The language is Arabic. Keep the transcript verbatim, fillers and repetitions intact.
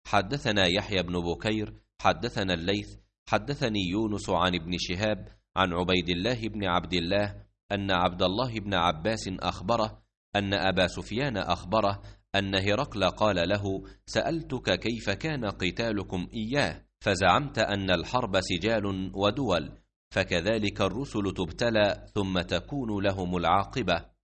حدثنا يحيى بن بكير حدثنا الليث حدثني يونس عن ابن شهاب عن عبيد الله بن عبد الله أن عبد الله بن عباس أخبره أن أبا سفيان أخبره أن هرقل قال له: سألتك كيف كان قتالكم إياه، فزعمت أن الحرب سجال ودول، فكذلك الرسل تبتلى ثم تكون لهم العاقبة.